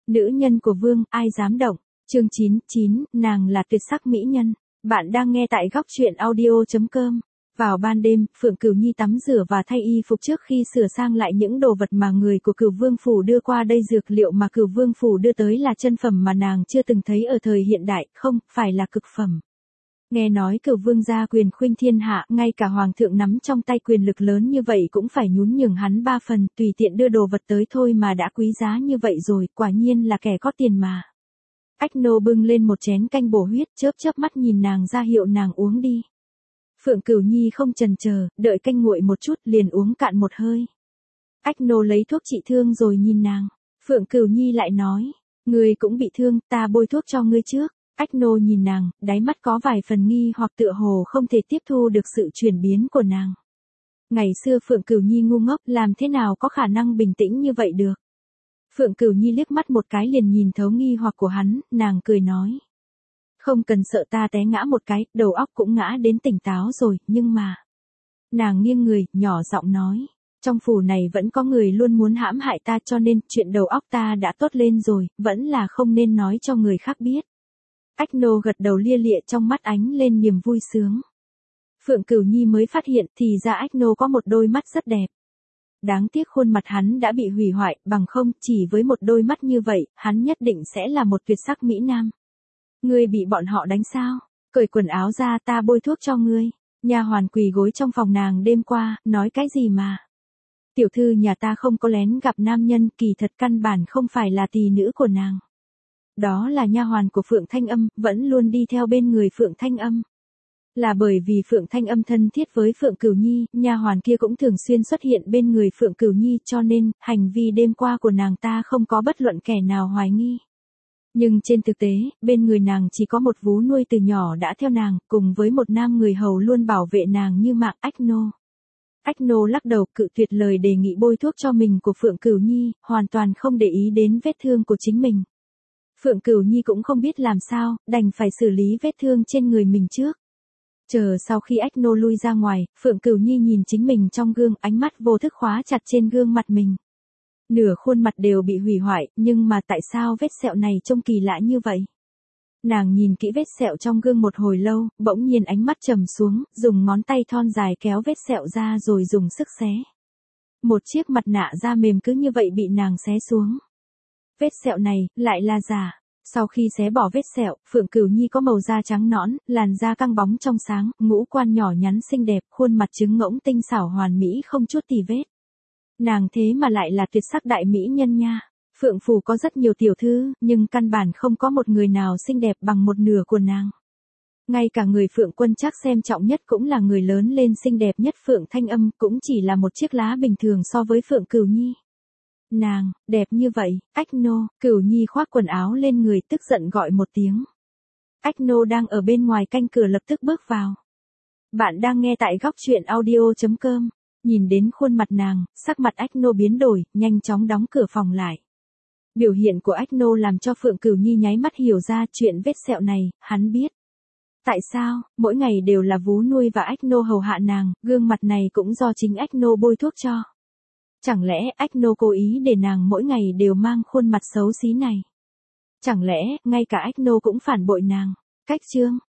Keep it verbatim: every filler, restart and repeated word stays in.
Nữ nhân của vương, ai dám động. Chương chín chín, nàng là tuyệt sắc mỹ nhân. Bạn đang nghe tại góc truyện audio chấm com. Vào ban đêm, Phượng Cửu Nhi tắm rửa và thay y phục trước khi sửa sang lại những đồ vật mà người của Cửu Vương phủ đưa qua đây. Dược liệu mà Cửu Vương phủ đưa tới là chân phẩm mà nàng chưa từng thấy ở thời hiện đại, không phải là cực phẩm. Nghe nói Cửu Vương gia quyền khuynh thiên hạ, ngay cả hoàng thượng nắm trong tay quyền lực lớn như vậy cũng phải nhún nhường hắn ba phần, tùy tiện đưa đồ vật tới thôi mà đã quý giá như vậy rồi, quả nhiên là kẻ có tiền mà. Ách nô bưng lên một chén canh bổ huyết, chớp chớp mắt nhìn nàng ra hiệu nàng uống đi. Phượng Cửu Nhi không chần chờ, đợi canh nguội một chút liền uống cạn một hơi. Ách nô lấy thuốc trị thương rồi nhìn nàng. Phượng Cửu Nhi lại nói, ngươi cũng bị thương, ta bôi thuốc cho ngươi trước. Ách nô nhìn nàng, đáy mắt có vài phần nghi hoặc tựa hồ không thể tiếp thu được sự chuyển biến của nàng. Ngày xưa Phượng Cửu Nhi ngu ngốc, làm thế nào có khả năng bình tĩnh như vậy được. Phượng Cửu Nhi liếc mắt một cái liền nhìn thấu nghi hoặc của hắn, nàng cười nói. Không cần sợ ta té ngã một cái, đầu óc cũng ngã đến tỉnh táo rồi, nhưng mà... Nàng nghiêng người, nhỏ giọng nói. Trong phủ này vẫn có người luôn muốn hãm hại ta, cho nên chuyện đầu óc ta đã tốt lên rồi, vẫn là không nên nói cho người khác biết. Ách nô gật đầu lia lịa, trong mắt ánh lên niềm vui sướng. Phượng Cửu Nhi mới phát hiện thì ra Ách nô có một đôi mắt rất đẹp. Đáng tiếc khuôn mặt hắn đã bị hủy hoại, bằng không chỉ với một đôi mắt như vậy, hắn nhất định sẽ là một tuyệt sắc mỹ nam. Ngươi bị bọn họ đánh sao? Cởi quần áo ra, ta bôi thuốc cho ngươi. Nha hoàn quỳ gối trong phòng nàng đêm qua, nói cái gì mà? Tiểu thư nhà ta không có lén gặp nam nhân, kỳ thật căn bản không phải là tỳ nữ của nàng. Đó là nha hoàn của Phượng Thanh Âm, vẫn luôn đi theo bên người Phượng Thanh Âm. Là bởi vì Phượng Thanh Âm thân thiết với Phượng Cửu Nhi, nha hoàn kia cũng thường xuyên xuất hiện bên người Phượng Cửu Nhi, cho nên, hành vi đêm qua của nàng ta không có bất luận kẻ nào hoài nghi. Nhưng trên thực tế, bên người nàng chỉ có một vú nuôi từ nhỏ đã theo nàng, cùng với một nam người hầu luôn bảo vệ nàng như mạng. Ách nô. Ách nô lắc đầu cự tuyệt lời đề nghị bôi thuốc cho mình của Phượng Cửu Nhi, hoàn toàn không để ý đến vết thương của chính mình. Phượng Cửu Nhi cũng không biết làm sao, đành phải xử lý vết thương trên người mình trước. Chờ sau khi Ách nô lui ra ngoài, Phượng Cửu Nhi nhìn chính mình trong gương, ánh mắt vô thức khóa chặt trên gương mặt mình. Nửa khuôn mặt đều bị hủy hoại, nhưng mà tại sao vết sẹo này trông kỳ lạ như vậy? Nàng nhìn kỹ vết sẹo trong gương một hồi lâu, bỗng nhiên ánh mắt trầm xuống, dùng ngón tay thon dài kéo vết sẹo ra rồi dùng sức xé. Một chiếc mặt nạ da mềm cứ như vậy bị nàng xé xuống. Vết sẹo này, lại là giả. Sau khi xé bỏ vết sẹo, Phượng Cửu Nhi có màu da trắng nõn, làn da căng bóng trong sáng, ngũ quan nhỏ nhắn xinh đẹp, khuôn mặt trứng ngỗng tinh xảo hoàn mỹ không chút tì vết. Nàng thế mà lại là tuyệt sắc đại mỹ nhân nha. Phượng phủ có rất nhiều tiểu thư, nhưng căn bản không có một người nào xinh đẹp bằng một nửa của nàng. Ngay cả người Phượng Quân Trác xem trọng nhất cũng là người lớn lên xinh đẹp nhất Phượng Thanh Âm, cũng chỉ là một chiếc lá bình thường so với Phượng Cửu Nhi. Nàng, đẹp như vậy. Ách nô. Cửu Nhi khoác quần áo lên người, tức giận gọi một tiếng. Ách nô đang ở bên ngoài canh cửa lập tức bước vào. Bạn đang nghe tại góc truyện audio chấm com. Nhìn đến khuôn mặt nàng, sắc mặt Ách nô biến đổi, nhanh chóng đóng cửa phòng lại. Biểu hiện của Ách nô làm cho Phượng Cửu Nhi nháy mắt hiểu ra chuyện vết sẹo này, hắn biết. Tại sao, mỗi ngày đều là vú nuôi và Ách nô hầu hạ nàng, gương mặt này cũng do chính Ách nô bôi thuốc cho. Chẳng lẽ Ách nô cố ý để nàng mỗi ngày đều mang khuôn mặt xấu xí này? Chẳng lẽ, ngay cả Ách nô cũng phản bội nàng? Cách chương,